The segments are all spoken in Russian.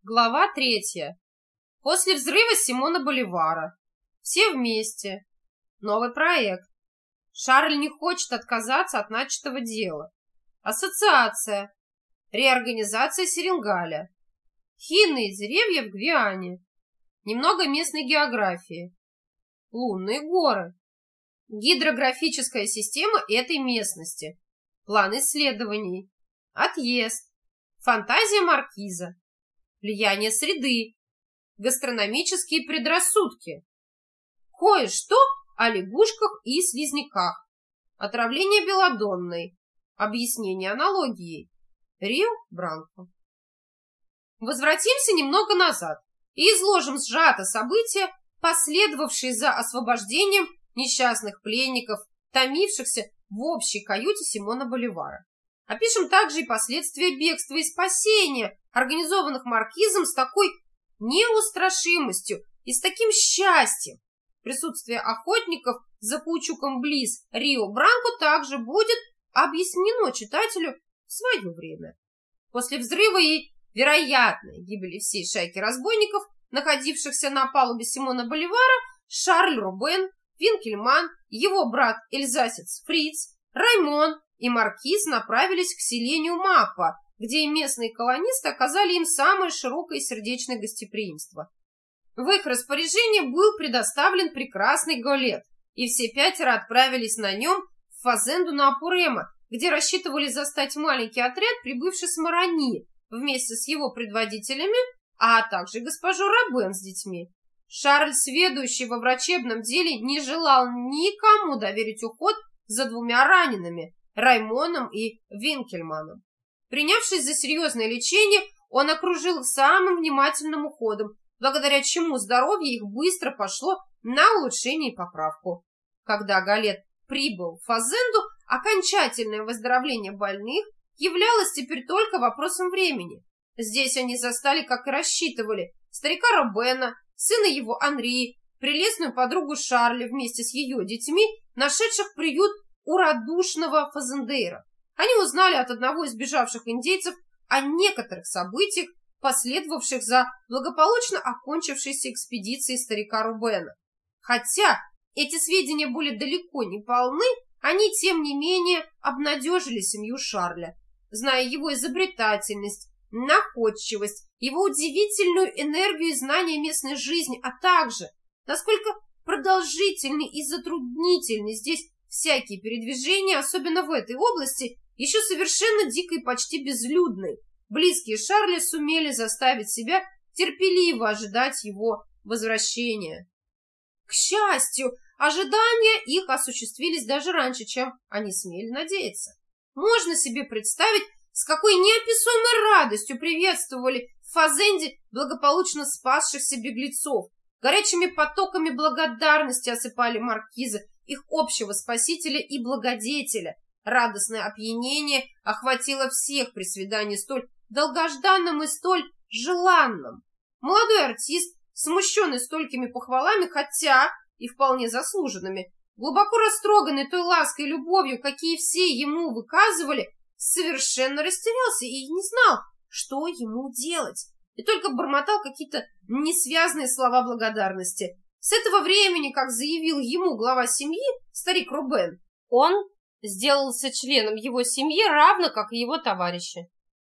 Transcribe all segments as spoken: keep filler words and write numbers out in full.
Глава третья. После взрыва Симона Боливара. Все вместе. Новый проект. Шарль не хочет отказаться от начатого дела. Ассоциация. Реорганизация Серенгаля. Хинные деревья в Гвиане. Немного местной географии. Лунные горы. Гидрографическая система этой местности. План исследований. Отъезд. Фантазия маркиза. Влияние среды, гастрономические предрассудки, кое-что о лягушках и слизняках, отравление белодонной, объяснение аналогией, Рио Бранко. Возвратимся немного назад и изложим сжато события, последовавшие за освобождением несчастных пленников, томившихся в общей каюте Симона Боливара. Опишем также и последствия бегства и спасения, организованных маркизом с такой неустрашимостью и с таким счастьем. Присутствие охотников за паучуком близ Рио Бранко также будет объяснено читателю в свое время. После взрыва и вероятной гибели всей шайки разбойников, находившихся на палубе Симона Боливара, Шарль Рубен, Винкельман, его брат эльзасец Фриц, Раймон и маркиз направились к селению Маппа, где и местные колонисты оказали им самое широкое и сердечное гостеприимство. В их распоряжение был предоставлен прекрасный голет, и все пятеро отправились на нем в фазенду на Апурема, где рассчитывали застать маленький отряд, прибывший с Марони, вместе с его предводителями, а также госпожу Рабен с детьми. Шарль, сведущий во врачебном деле, не желал никому доверить уход за двумя ранеными, Раймоном и Винкельманом. Принявшись за серьезное лечение, он окружил их самым внимательным уходом, благодаря чему здоровье их быстро пошло на улучшение и поправку. Когда Галет прибыл в фазенду, окончательное выздоровление больных являлось теперь только вопросом времени. Здесь они застали, как и рассчитывали, старика Робена, сына его Анри, прелестную подругу Шарля вместе с ее детьми, нашедших приют у радушного фазендейра. Они узнали от одного из бежавших индейцев о некоторых событиях, последовавших за благополучно окончившейся экспедицией старика Рубена. Хотя эти сведения были далеко не полны, они, тем не менее, обнадежили семью Шарля. Зная его изобретательность, находчивость, его удивительную энергию и знание местной жизни, а также, насколько продолжительны и затруднительны здесь всякие передвижения, особенно в этой области, еще совершенно дикой и почти безлюдной, близкие Шарля сумели заставить себя терпеливо ожидать его возвращения. К счастью, ожидания их осуществились даже раньше, чем они смели надеяться. Можно себе представить, с какой неописуемой радостью приветствовали в фазенде благополучно спасшихся беглецов, горячими потоками благодарности осыпали маркиза, их общего спасителя и благодетеля. Радостное опьянение охватило всех при свидании столь долгожданным и столь желанным. Молодой артист, смущенный столькими похвалами, хотя и вполне заслуженными, глубоко растроганный той лаской и любовью, какие все ему выказывали, совершенно растерялся и не знал, что ему делать, и только бормотал какие-то несвязные слова благодарности. С этого времени, как заявил ему глава семьи, старик Рубен, он сделался членом его семьи, равно как и его товарищи.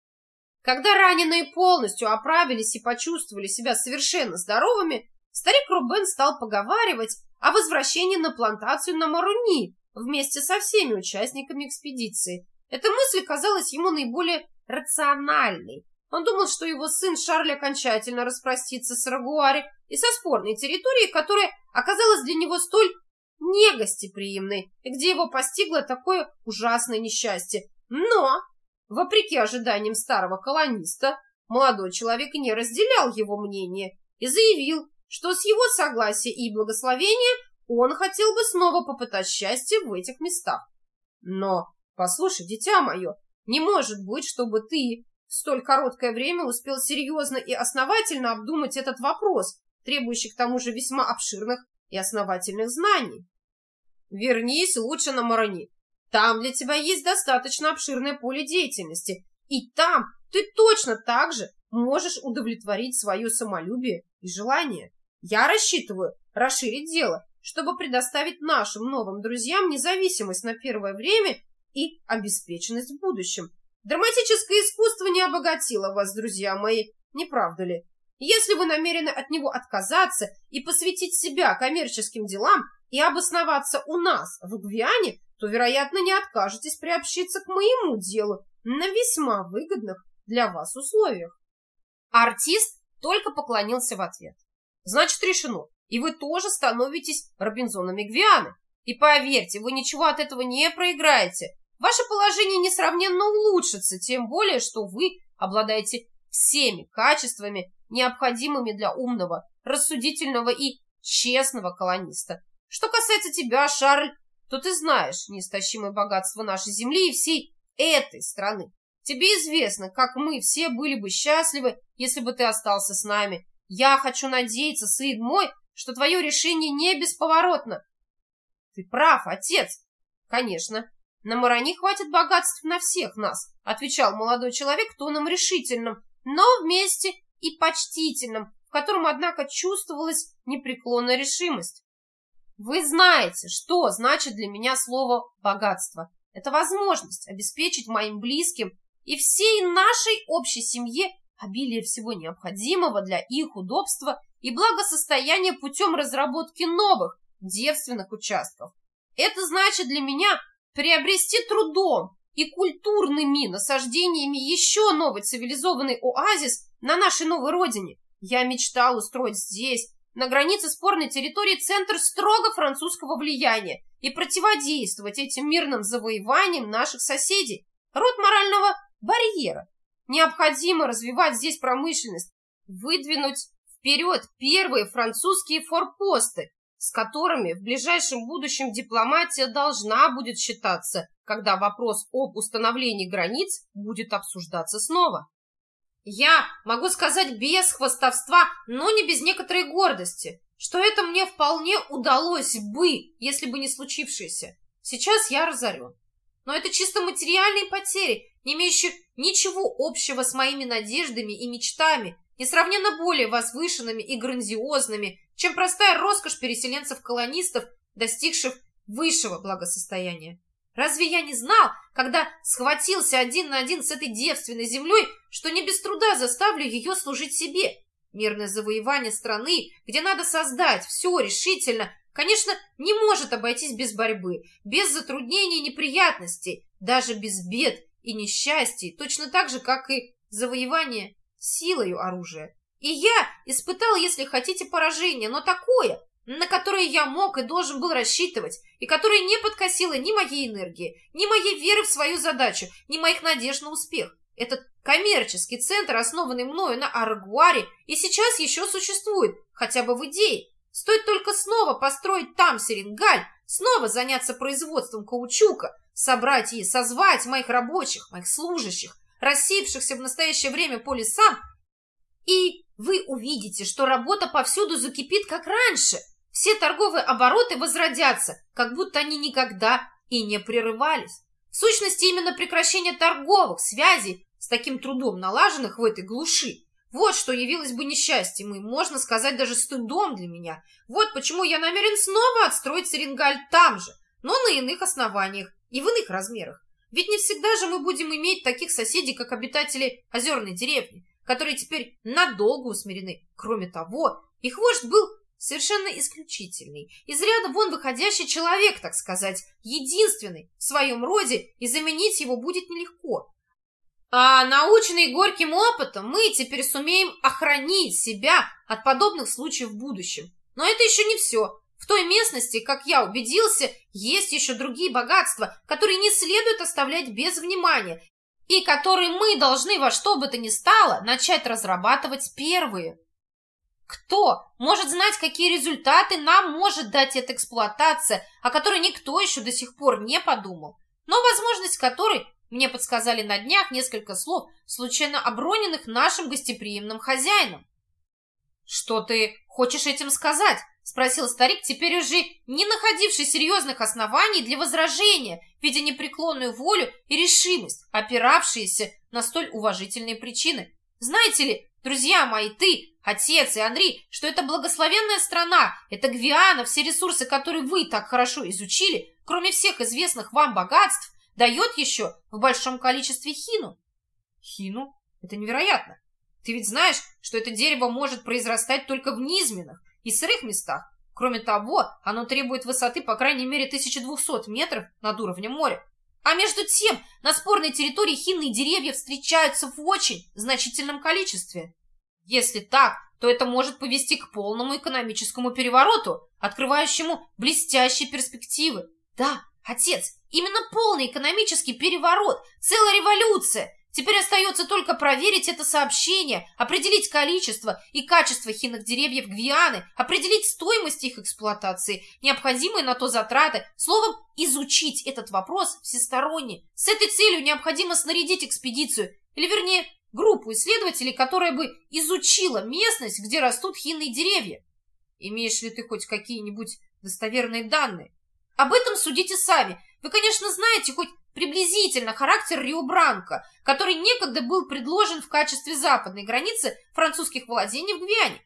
Когда раненые полностью оправились и почувствовали себя совершенно здоровыми, старик Рубен стал поговаривать о возвращении на плантацию на Маруни вместе со всеми участниками экспедиции. Эта мысль казалась ему наиболее рациональной. Он думал, что его сын Шарль окончательно распростится с Рагуаре и со спорной территорией, которая оказалась для него столь негостеприимной, и где его постигло такое ужасное несчастье. Но, вопреки ожиданиям старого колониста, молодой человек не разделял его мнение и заявил, что с его согласия и благословения он хотел бы снова попытать счастье в этих местах. Но, послушай, дитя мое, не может быть, чтобы ты в столь короткое время успел серьезно и основательно обдумать этот вопрос, требующий к тому же весьма обширных и основательных знаний. Вернись лучше на Марони. Там для тебя есть достаточно обширное поле деятельности, и там ты точно так же можешь удовлетворить свое самолюбие и желание. Я рассчитываю расширить дело, чтобы предоставить нашим новым друзьям независимость на первое время и обеспеченность в будущем. Драматическое искусство не обогатило вас, друзья мои, не правда ли? Если вы намерены от него отказаться и посвятить себя коммерческим делам и обосноваться у нас в Гвиане, то, вероятно, не откажетесь приобщиться к моему делу на весьма выгодных для вас условиях. Артист только поклонился в ответ. Значит, решено, и вы тоже становитесь Робинзонами Гвианы. И поверьте, вы ничего от этого не проиграете. Ваше положение несравненно улучшится, тем более, что вы обладаете всеми качествами, необходимыми для умного, рассудительного и честного колониста. Что касается тебя, Шарль, то ты знаешь неистощимое богатство нашей земли и всей этой страны. Тебе известно, как мы все были бы счастливы, если бы ты остался с нами. Я хочу надеяться, сын мой, что твое решение не бесповоротно. Ты прав, отец. Конечно, на Марани хватит богатств на всех нас, отвечал молодой человек тоном решительным, но вместе и почтительным, в котором, однако, чувствовалась непреклонная решимость. Вы знаете, что значит для меня слово «богатство». Это возможность обеспечить моим близким и всей нашей общей семье обилие всего необходимого для их удобства и благосостояния путем разработки новых девственных участков. Это значит для меня приобрести трудом и культурными насаждениями еще новый цивилизованный оазис на нашей новой родине. Я мечтал устроить здесь, на границе спорной территории, центр строго французского влияния и противодействовать этим мирным завоеваниям наших соседей. Род морального барьера. Необходимо развивать здесь промышленность, выдвинуть вперед первые французские форпосты, с которыми в ближайшем будущем дипломатия должна будет считаться, когда вопрос об установлении границ будет обсуждаться снова. Я могу сказать без хвастовства, но не без некоторой гордости, что это мне вполне удалось бы, если бы не случившееся. Сейчас я разорен. Но это чисто материальные потери, не имеющие ничего общего с моими надеждами и мечтами, несравненно более возвышенными и грандиозными, чем простая роскошь переселенцев-колонистов, достигших высшего благосостояния. Разве я не знал, когда схватился один на один с этой девственной землей, что не без труда заставлю ее служить себе? Мирное завоевание страны, где надо создать все решительно, конечно, не может обойтись без борьбы, без затруднений и неприятностей, даже без бед и несчастий, точно так же, как и завоевание силою оружия. И я испытал, если хотите, поражение, но такое, на которое я мог и должен был рассчитывать, и которое не подкосило ни моей энергии, ни моей веры в свою задачу, ни моих надежд на успех. Этот коммерческий центр, основанный мною на Арагуаре, и сейчас еще существует, хотя бы в идее. Стоит только снова построить там Серенгаль, снова заняться производством каучука, собрать и созвать моих рабочих, моих служащих, рассеявшихся в настоящее время по лесам, и вы увидите, что работа повсюду закипит, как раньше. Все торговые обороты возродятся, как будто они никогда и не прерывались. В сущности, именно прекращение торговых связей, с таким трудом налаженных в этой глуши, вот что явилось бы несчастьем и, можно сказать, даже стыдом для меня. Вот почему я намерен снова отстроить Серенгаль там же, но на иных основаниях и в иных размерах. Ведь не всегда же мы будем иметь таких соседей, как обитатели озерной деревни, которые теперь надолго усмирены. Кроме того, их вождь был совершенно исключительный, из ряда вон выходящий человек, так сказать, единственный в своем роде, и заменить его будет нелегко. А наученные горьким опытом, мы теперь сумеем охранить себя от подобных случаев в будущем. Но это еще не все. В той местности, как я убедился, есть еще другие богатства, которые не следует оставлять без внимания, и которые мы должны во что бы то ни стало начать разрабатывать первые. Кто может знать, какие результаты нам может дать эта эксплуатация, о которой никто еще до сих пор не подумал, но возможность которой мне подсказали на днях несколько слов, случайно оброненных нашим гостеприимным хозяином. «Что ты хочешь этим сказать?» — спросил старик, теперь уже не находивший серьезных оснований для возражения, видя непреклонную волю и решимость, опиравшиеся на столь уважительные причины. Знаете ли, друзья мои, ты, отец и Анри, что это благословенная страна, это Гвиана, все ресурсы, которые вы так хорошо изучили, кроме всех известных вам богатств, дает еще в большом количестве хину. Хину? Это невероятно. Ты ведь знаешь, что это дерево может произрастать только в низменных и сырых местах. Кроме того, оно требует высоты по крайней мере тысяча двести метров над уровнем моря. А между тем, на спорной территории хинные деревья встречаются в очень значительном количестве. Если так, то это может повести к полному экономическому перевороту, открывающему блестящие перспективы. Да, отец, именно полный экономический переворот, целая революция. Теперь остается только проверить это сообщение, определить количество и качество хинных деревьев Гвианы, определить стоимость их эксплуатации, необходимые на то затраты, словом, изучить этот вопрос всесторонне. С этой целью необходимо снарядить экспедицию, или вернее, группу исследователей, которая бы изучила местность, где растут хинные деревья. Имеешь ли ты хоть какие-нибудь достоверные данные? Об этом судите сами. Вы, конечно, знаете хоть приблизительно характер Рио-Бранко, который некогда был предложен в качестве западной границы французских владений в Гвиане.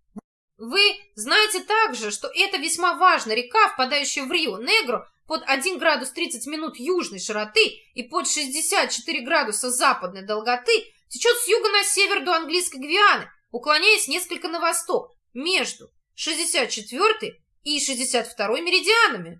Вы знаете также, что это весьма важная река, впадающая в Рио-Негро под один градус тридцать минут южной широты и под шестьдесят четыре градуса западной долготы, течет с юга на север до английской Гвианы, уклоняясь несколько на восток, между шестьдесят четвёртой и шестьдесят второй меридианами.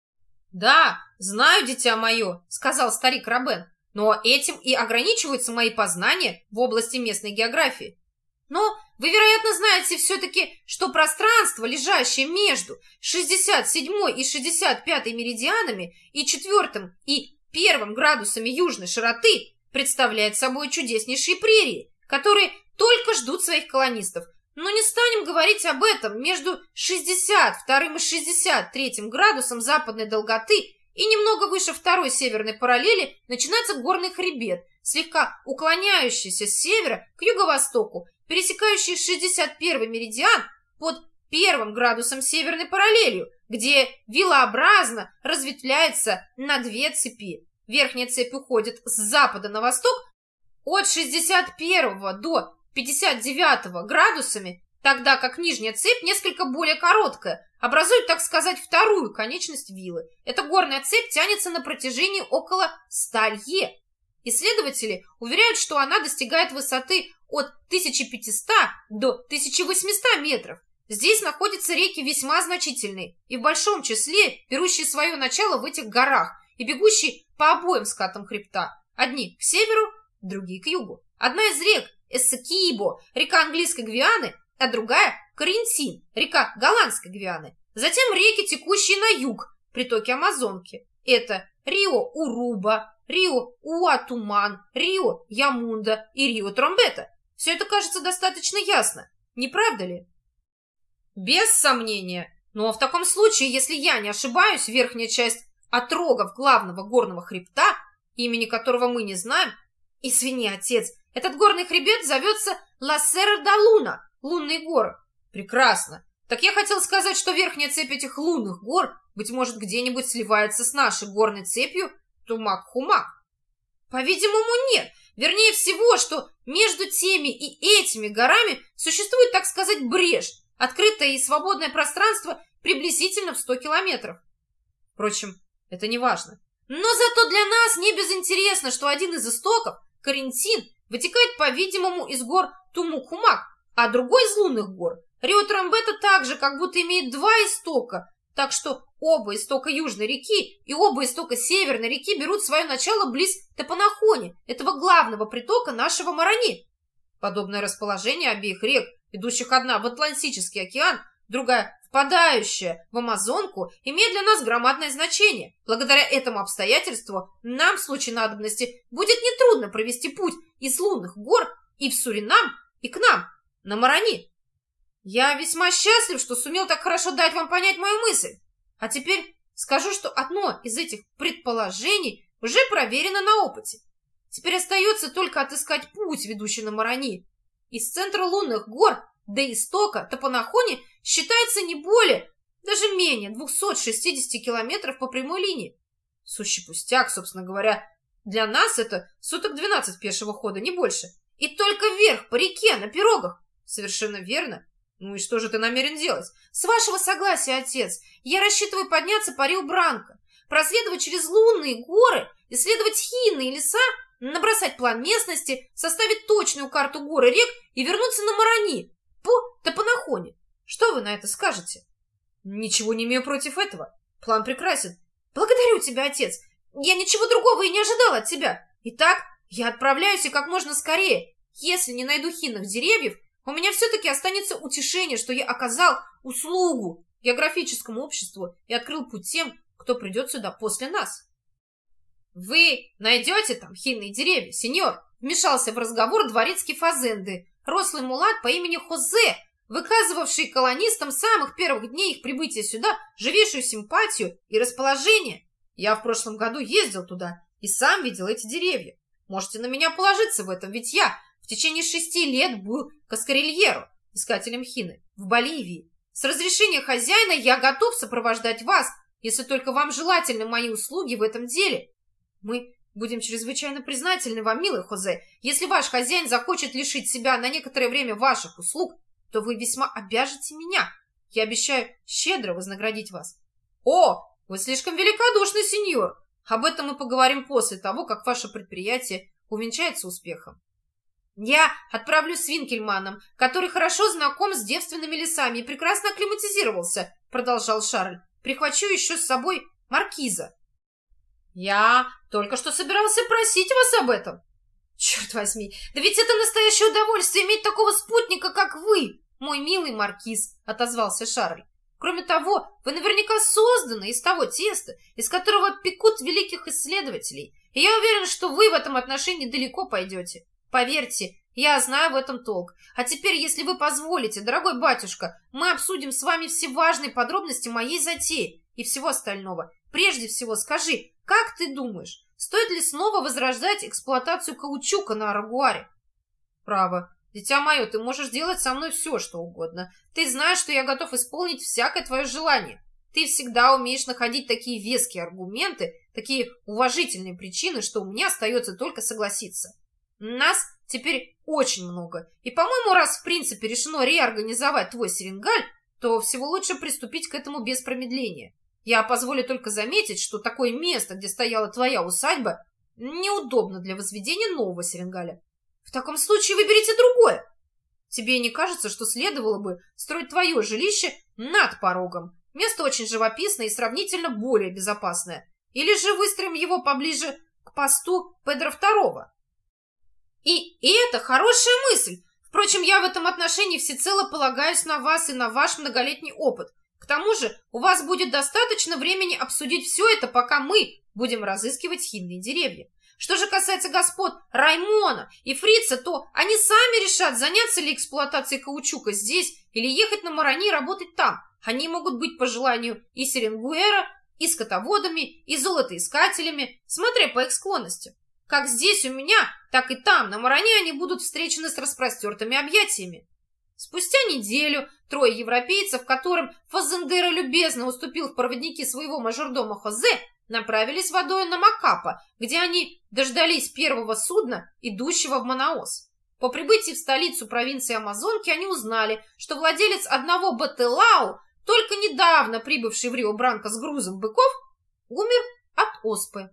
«Да, знаю, дитя мое», — сказал старик Робен, «но этим и ограничиваются мои познания в области местной географии. Но вы, вероятно, знаете все-таки, что пространство, лежащее между шестьдесят седьмой и шестьдесят пятой меридианами и четвёртым и первым градусами южной широты, представляет собой чудеснейшие прерии, которые только ждут своих колонистов. Но не станем говорить об этом. Между шестьдесят вторым и шестьдесят третьим градусом западной долготы и немного выше второй северной параллели начинается горный хребет, слегка уклоняющийся с севера к юго-востоку, пересекающий шестьдесят первый меридиан под первым градусом северной параллелью, где вилообразно разветвляется на две цепи. Верхняя цепь уходит с запада на восток от шестьдесят первого до пятьдесят девятого градусами, тогда как нижняя цепь несколько более короткая, образует, так сказать, вторую конечность вилы. Эта горная цепь тянется на протяжении около ста лье. Исследователи уверяют, что она достигает высоты от тысячи пятисот до тысячи восьмисот метров. Здесь находятся реки весьма значительные и в большом числе берущие свое начало в этих горах и бегущие по обоим скатам хребта. Одни к северу, другие к югу. Одна из рек Эссекибо, река английской Гвианы, а другая Карентин, река голландской Гвианы. Затем реки, текущие на юг, притоки Амазонки. Это Рио-Уруба, Рио-Уатуман, Рио-Ямунда и Рио-Тромбета. Все это кажется достаточно ясно, не правда ли? Без сомнения. Но в таком случае, если я не ошибаюсь, верхняя часть отрогов главного горного хребта, имени которого мы не знаем, извини, отец, этот горный хребет зовется Ла-Серра-да-Луна, лунные горы. Прекрасно. Так я хотел сказать, что верхняя цепь этих лунных гор, быть может, где-нибудь сливается с нашей горной цепью Тумак-Хумак. По-видимому, нет. Вернее всего, что между теми и этими горами существует, так сказать, брешь, открытое и свободное пространство приблизительно в сто километров. Впрочем, это не важно. Но зато для нас не безинтересно, что один из истоков, Карентин, вытекает, по-видимому, из гор Тумук-Хумак, а другой из лунных гор, Рио-Тромбета, также как будто имеет два истока, так что оба истока Южной реки и оба истока Северной реки берут свое начало близ Тапанахони, этого главного притока нашего Марани. Подобное расположение обеих рек, идущих одна в Атлантический океан, другая впадающая в Амазонку, имеет для нас громадное значение. Благодаря этому обстоятельству нам в случае надобности будет нетрудно провести путь из лунных гор и в Суринам, и к нам, на Марани. Я весьма счастлив, что сумел так хорошо дать вам понять мою мысль. А теперь скажу, что одно из этих предположений уже проверено на опыте. Теперь остается только отыскать путь, ведущий на Марани. Из центра лунных гор до истока Тапанахони считается не более, даже менее двухсот шестидесяти километров по прямой линии. Сущий пустяк, собственно говоря. Для нас это суток двенадцать пешего хода, не больше. И только вверх, по реке, на пирогах. Совершенно верно. Ну и что же ты намерен делать? С вашего согласия, отец, я рассчитываю подняться по Рио-Бранко, проследовать через лунные горы, исследовать хинные леса, набросать план местности, составить точную карту гор и рек и вернуться на Марани, по Топанахоне. Что вы на это скажете? Ничего не имею против этого. План прекрасен. Благодарю тебя, отец. Я ничего другого и не ожидал от тебя. Итак, я отправляюсь и как можно скорее. Если не найду хинных деревьев, у меня все-таки останется утешение, что я оказал услугу географическому обществу и открыл путь тем, кто придет сюда после нас. Вы найдете там хинные деревья, сеньор? Вмешался в разговор дворецкий Фазенды, рослый мулат по имени Хозе, выказывавший колонистам с самых первых дней их прибытия сюда живейшую симпатию и расположение. Я в прошлом году ездил туда и сам видел эти деревья. Можете на меня положиться в этом, ведь я в течение шести лет был каскарильеро, искателем хины, в Боливии. С разрешения хозяина я готов сопровождать вас, если только вам желательны мои услуги в этом деле. Мы будем чрезвычайно признательны вам, милый Хозе. Если ваш хозяин захочет лишить себя на некоторое время ваших услуг, то вы весьма обяжете меня. Я обещаю щедро вознаградить вас. О, вы слишком великодушный, сеньор. Об этом мы поговорим после того, как ваше предприятие увенчается успехом. Я отправлюсь с Винкельманом, который хорошо знаком с девственными лесами и прекрасно акклиматизировался, продолжал Шарль. Прихвачу еще с собой маркиза. Я только что собирался просить вас об этом. Черт возьми, да ведь это настоящее удовольствие иметь такого спутника, как вы, мой милый маркиз, отозвался Шарль. Кроме того, вы наверняка созданы из того теста, из которого пекут великих исследователей, и я уверен, что вы в этом отношении далеко пойдете. Поверьте, я знаю в этом толк. А теперь, если вы позволите, дорогой батюшка, мы обсудим с вами все важные подробности моей затеи и всего остального. Прежде всего скажи, как ты думаешь, стоит ли снова возрождать эксплуатацию каучука на Арагуаре? Право, дитя мое, ты можешь делать со мной все, что угодно. Ты знаешь, что я готов исполнить всякое твое желание. Ты всегда умеешь находить такие веские аргументы, такие уважительные причины, что у меня остается только согласиться. Нас теперь очень много, и, по-моему, раз в принципе решено реорганизовать твой Серенгаль, то всего лучше приступить к этому без промедления. Я позволю только заметить, что такое место, где стояла твоя усадьба, неудобно для возведения нового Серенгаля. В таком случае выберите другое. Тебе не кажется, что следовало бы строить твое жилище над порогом? Место очень живописное и сравнительно более безопасное. Или же выстроим его поближе к посту Педро второго? И это хорошая мысль. Впрочем, я в этом отношении всецело полагаюсь на вас и на ваш многолетний опыт. К тому же у вас будет достаточно времени обсудить все это, пока мы будем разыскивать хинные деревья. Что же касается господ Раймона и Фрица, то они сами решат, заняться ли эксплуатацией каучука здесь или ехать на Марани и работать там. Они могут быть по желанию и серенгуэра, и скотоводами, и золотоискателями, смотря по их склонности. Как здесь у меня, так и там, на Марани, они будут встречены с распростертыми объятиями. Спустя неделю трое европейцев, которым Фазендера любезно уступил в проводники своего мажордома Хозе, направились водой на Макапа, где они дождались первого судна, идущего в Манаос. По прибытии в столицу провинции Амазонки они узнали, что владелец одного Бателау, только недавно прибывший в Рио-Бранко с грузом быков, умер от оспы.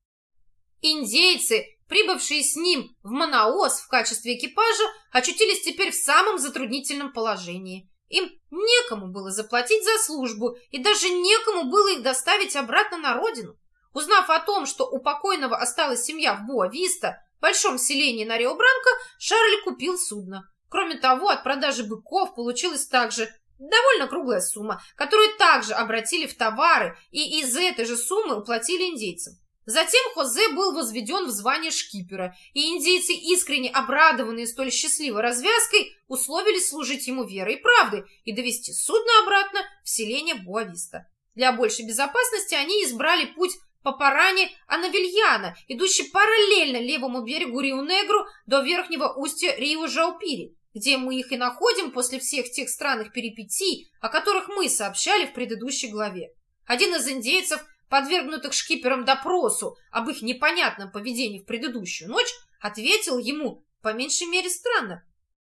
Индейцы, прибывшие с ним в Манаос в качестве экипажа, очутились теперь в самом затруднительном положении. Им некому было заплатить за службу, и даже некому было их доставить обратно на родину. Узнав о том, что у покойного осталась семья в Боа-Виста, большом селении на Рио-Бранко, Шарль купил судно. Кроме того, от продажи быков получилась также довольно круглая сумма, которую также обратили в товары и из этой же суммы уплатили индейцам. Затем Хозе был возведен в звание шкипера, и индейцы, искренне обрадованные столь счастливой развязкой, условились служить ему верой и правдой и довести судно обратно в селение Боа-Виста. Для большей безопасности они избрали путь по Паране Анавильяна, идущий параллельно левому берегу Рио-Негру до верхнего устья Рио-Жаупири, где мы их и находим после всех тех странных перипетий, о которых мы сообщали в предыдущей главе. Один из индейцев, подвергнутых шкипером допросу об их непонятном поведении в предыдущую ночь, ответил ему по меньшей мере странно.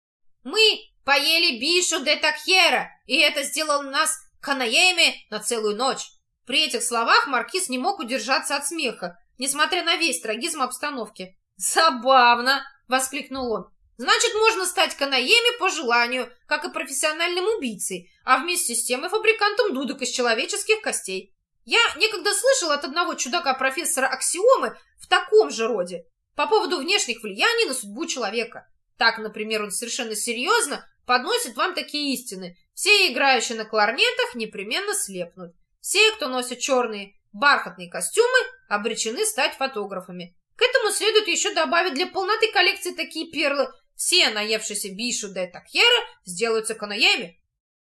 Мы поели бишу де такьера, и это сделало нас канаеями на целую ночь. При этих словах маркиз не мог удержаться от смеха, несмотря на весь трагизм обстановки. «Забавно!» — воскликнул он. «Значит, можно стать канаеями по желанию, как и профессиональным убийцей, а вместе с тем и фабрикантом дудок из человеческих костей. Я некогда слышал от одного чудака-профессора аксиомы в таком же роде по поводу внешних влияний на судьбу человека. Так, например, он совершенно серьезно подносит вам такие истины. Все играющие на кларнетах непременно слепнут. Все, кто носит черные бархатные костюмы, обречены стать фотографами. К этому следует еще добавить для полноты коллекции такие перлы. Все, наевшиеся бишу де такьера, сделаются канаями.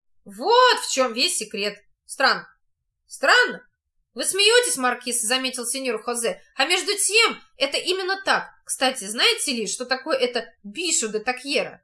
Вот в чем весь секрет. Странно. Странно. Вы смеетесь, маркиз, заметил сеньор Хозе, а между тем это именно так. Кстати, знаете ли, что такое это бишу де такьера?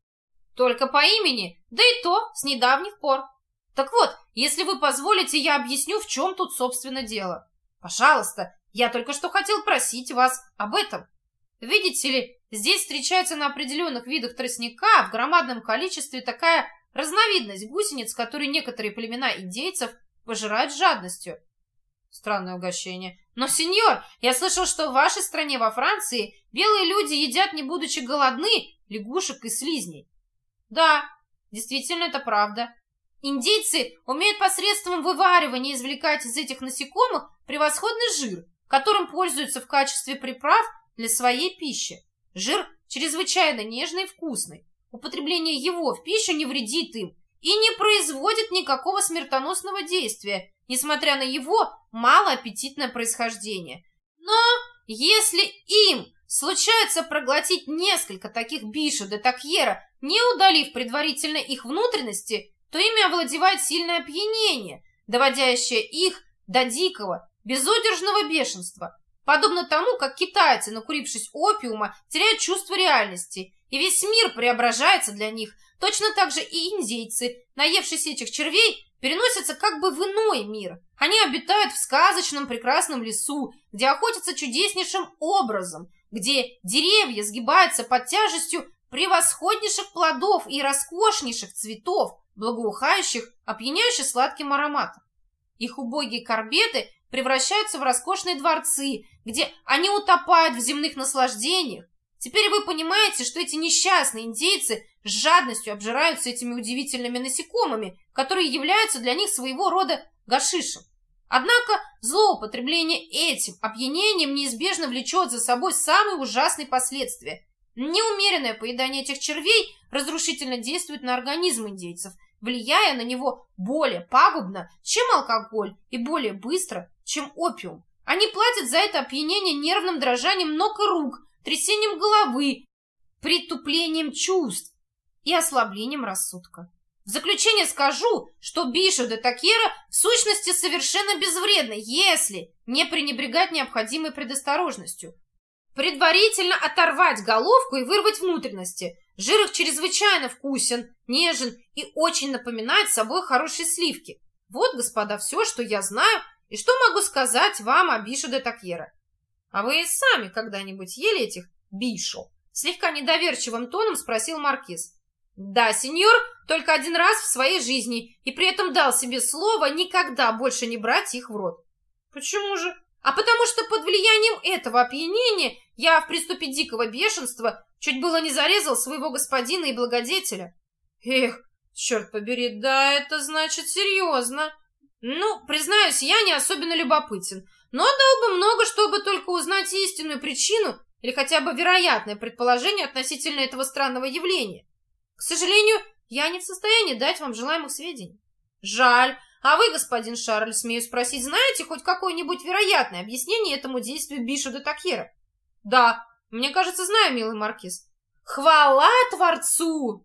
Только по имени, да и то с недавних пор. Так вот, если вы позволите, я объясню, в чем тут, собственно, дело. Пожалуйста, я только что хотел просить вас об этом. Видите ли, здесь встречается на определенных видах тростника в громадном количестве такая разновидность гусениц, которую некоторые племена индейцев пожирают с жадностью. Странное угощение. Но, сеньор, я слышал, что в вашей стране, во Франции, белые люди едят, не будучи голодны, лягушек и слизней. Да, действительно, это правда. Индейцы умеют посредством вываривания извлекать из этих насекомых превосходный жир, которым пользуются в качестве приправ для своей пищи. Жир чрезвычайно нежный и вкусный. Употребление его в пищу не вредит им и не производит никакого смертоносного действия, несмотря на его малоаппетитное происхождение. Но если им случается проглотить несколько таких бишу де такьера, не удалив предварительно их внутренности, то ими овладевает сильное опьянение, доводящее их до дикого, безудержного бешенства, подобно тому, как китайцы, накурившись опиума, теряют чувство реальности, и весь мир преображается для них. Точно так же и индейцы, наевшись этих червей, переносятся как бы в иной мир. Они обитают в сказочном прекрасном лесу, где охотятся чудеснейшим образом, где деревья сгибаются под тяжестью превосходнейших плодов и роскошнейших цветов, благоухающих, опьяняющих сладким ароматом. Их убогие корбеты превращаются в роскошные дворцы, где они утопают в земных наслаждениях. Теперь вы понимаете, что эти несчастные индейцы с жадностью обжираются этими удивительными насекомыми, которые являются для них своего рода гашишем. Однако злоупотребление этим опьянением неизбежно влечет за собой самые ужасные последствия. Неумеренное поедание этих червей разрушительно действует на организм индейцев, влияя на него более пагубно, чем алкоголь, и более быстро, чем опиум. Они платят за это опьянение нервным дрожанием ног и рук, трясением головы, притуплением чувств и ослаблением рассудка. В заключение скажу, что бишу де такьера в сущности совершенно безвредно, если не пренебрегать необходимой предосторожностью. Предварительно оторвать головку и вырвать внутренности. Жир их чрезвычайно вкусен, нежен и очень напоминает собой хорошие сливки. Вот, господа, все, что я знаю и что могу сказать вам о бишу де такьера. А вы и сами когда-нибудь ели этих бишу? Слегка недоверчивым тоном спросил маркиз. Да, сеньор, только один раз в своей жизни, и при этом дал себе слово никогда больше не брать их в рот. Почему же? А потому что под влиянием этого опьянения я в приступе дикого бешенства чуть было не зарезал своего господина и благодетеля. Эх, черт побери, да это значит серьезно. Ну, признаюсь, я не особенно любопытен, но дал бы много, чтобы только узнать истинную причину или хотя бы вероятное предположение относительно этого странного явления. К сожалению, я не в состоянии дать вам желаемых сведений. Жаль. А вы, господин Шарль, смею спросить, знаете хоть какое-нибудь вероятное объяснение этому действию бишу де такьера? Да, мне кажется, знаю, милый маркиз. Хвала Творцу!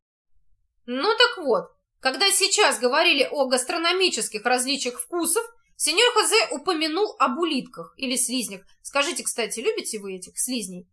Ну так вот, когда сейчас говорили о гастрономических различиях вкусов, сеньор Хозе упомянул об улитках или слизнях. Скажите, кстати, любите вы этих слизней?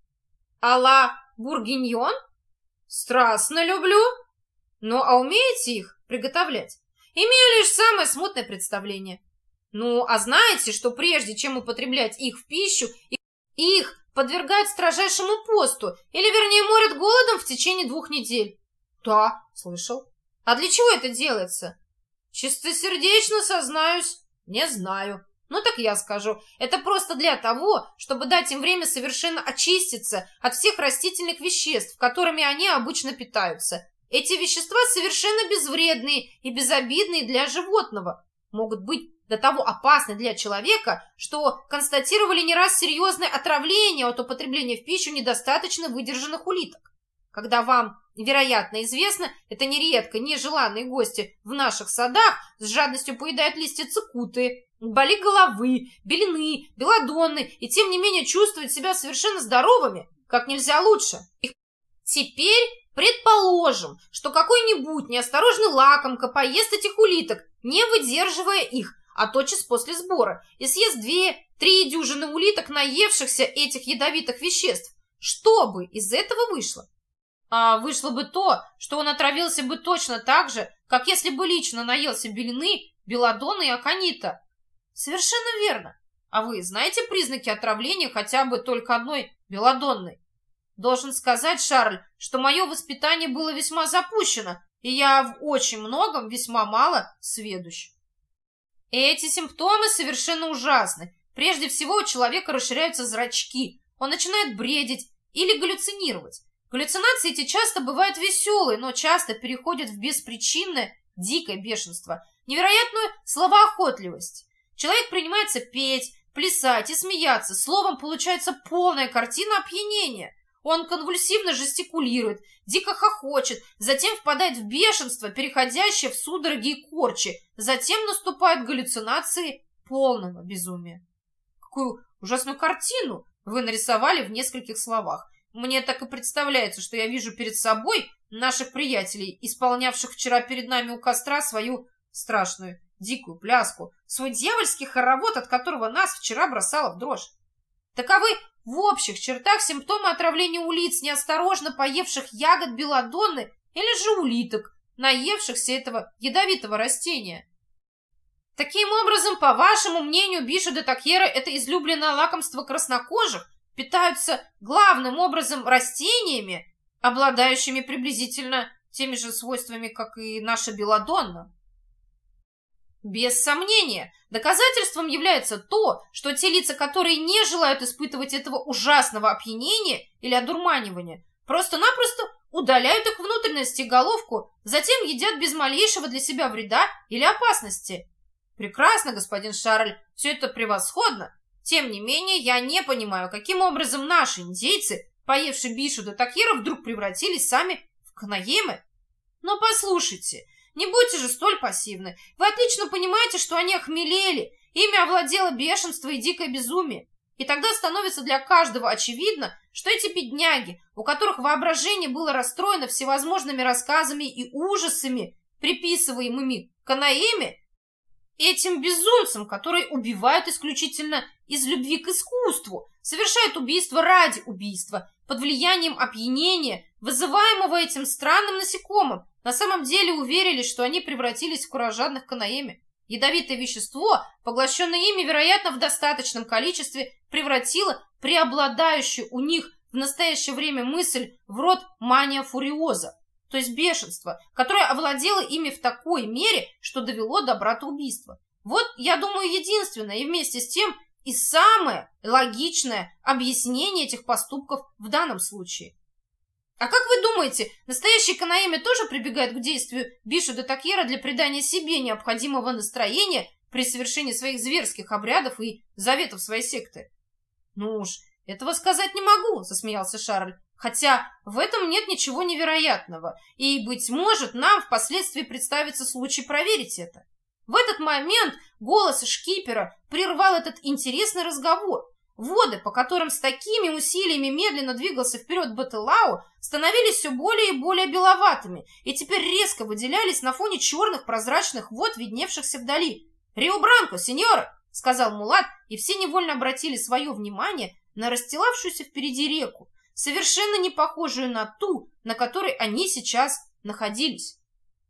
А-ла бургиньон? Страстно люблю. Ну, а умеете их приготовлять? Имею лишь самое смутное представление. Ну, а знаете, что прежде чем употреблять их в пищу, Их подвергают строжайшему посту, или, вернее, морят голодом в течение двух недель. Да, слышал. А для чего это делается? Чистосердечно сознаюсь, не знаю. Ну так я скажу, это просто для того, чтобы дать им время совершенно очиститься от всех растительных веществ, которыми они обычно питаются. Эти вещества совершенно безвредные и безобидные для животного, могут быть до того опасны для человека, что констатировали не раз серьезное отравление от употребления в пищу недостаточно выдержанных улиток. Когда вам, вероятно, известно, это нередко нежеланные гости в наших садах с жадностью поедают листья цикуты, боли головы, белины, белладонны и тем не менее чувствуют себя совершенно здоровыми, как нельзя лучше. Теперь предположим, что какой-нибудь неосторожный лакомка поест этих улиток, не выдерживая их, а тотчас после сбора, и съест две-три дюжины улиток, наевшихся этих ядовитых веществ. Что бы из этого вышло? А вышло бы то, что он отравился бы точно так же, как если бы лично наелся белины, белладонны и аконита. Совершенно верно. А вы знаете признаки отравления хотя бы только одной белладонной? Должен сказать, Шарль, что мое воспитание было весьма запущено, и я в очень многом весьма мало сведущ. Эти симптомы совершенно ужасны. Прежде всего у человека расширяются зрачки, он начинает бредить или галлюцинировать. Галлюцинации эти часто бывают веселые, но часто переходят в беспричинное, дикое бешенство, невероятную словоохотливость. Человек принимается петь, плясать и смеяться, словом, получается полная картина опьянения. Он конвульсивно жестикулирует, дико хохочет, затем впадает в бешенство, переходящее в судороги и корчи, затем наступают галлюцинации полного безумия. Какую ужасную картину вы нарисовали в нескольких словах. Мне так и представляется, что я вижу перед собой наших приятелей, исполнявших вчера перед нами у костра свою страшную, дикую пляску, свой дьявольский хоровод, от которого нас вчера бросало в дрожь. Таковы в общих чертах симптомы отравления улиц, неосторожно поевших ягод белладонны или же улиток, наевшихся этого ядовитого растения. Таким образом, по вашему мнению, Бишо де Такьера, это излюбленное лакомство краснокожих, питаются главным образом растениями, обладающими приблизительно теми же свойствами, как и наша белладонна. Без сомнения, доказательством является то, что те лица, которые не желают испытывать этого ужасного опьянения или одурманивания, просто-напросто удаляют их внутренности и головку, затем едят без малейшего для себя вреда или опасности. Прекрасно, господин Шарль, все это превосходно. Тем не менее, я не понимаю, каким образом наши индейцы, поевшие Бишо де Такьера, вдруг превратились сами в канаемы. Но послушайте, не будьте же столь пассивны. Вы отлично понимаете, что они охмелели, ими овладело бешенство и дикое безумие. И тогда становится для каждого очевидно, что эти бедняги, у которых воображение было расстроено всевозможными рассказами и ужасами, приписываемыми канаэме, этим безумцам, которые убивают исключительно из любви к искусству, совершают убийство ради убийства, под влиянием опьянения, вызываемого этим странным насекомым, на самом деле уверились, что они превратились в кровожадных канаэме. Ядовитое вещество, поглощенное ими, вероятно, в достаточном количестве, превратило преобладающую у них в настоящее время мысль в род мания фуриоза, то есть бешенство, которое овладело ими в такой мере, что довело до братоубийства. Вот, я думаю, единственное и вместе с тем и самое логичное объяснение этих поступков в данном случае. А как вы думаете, настоящие канаэме тоже прибегают к действию Бишо де Такьера для придания себе необходимого настроения при совершении своих зверских обрядов и заветов своей секты? Ну уж, этого сказать не могу, засмеялся Шарль, хотя в этом нет ничего невероятного, и, быть может, нам впоследствии представится случай проверить это. В этот момент голос шкипера прервал этот интересный разговор. Воды, по которым с такими усилиями медленно двигался вперед Бетелау, становились все более и более беловатыми и теперь резко выделялись на фоне черных прозрачных вод, видневшихся вдали. «Рио Бранко, сеньора!» — сказал Мулат, и все невольно обратили свое внимание на расстилавшуюся впереди реку, совершенно не похожую на ту, на которой они сейчас находились.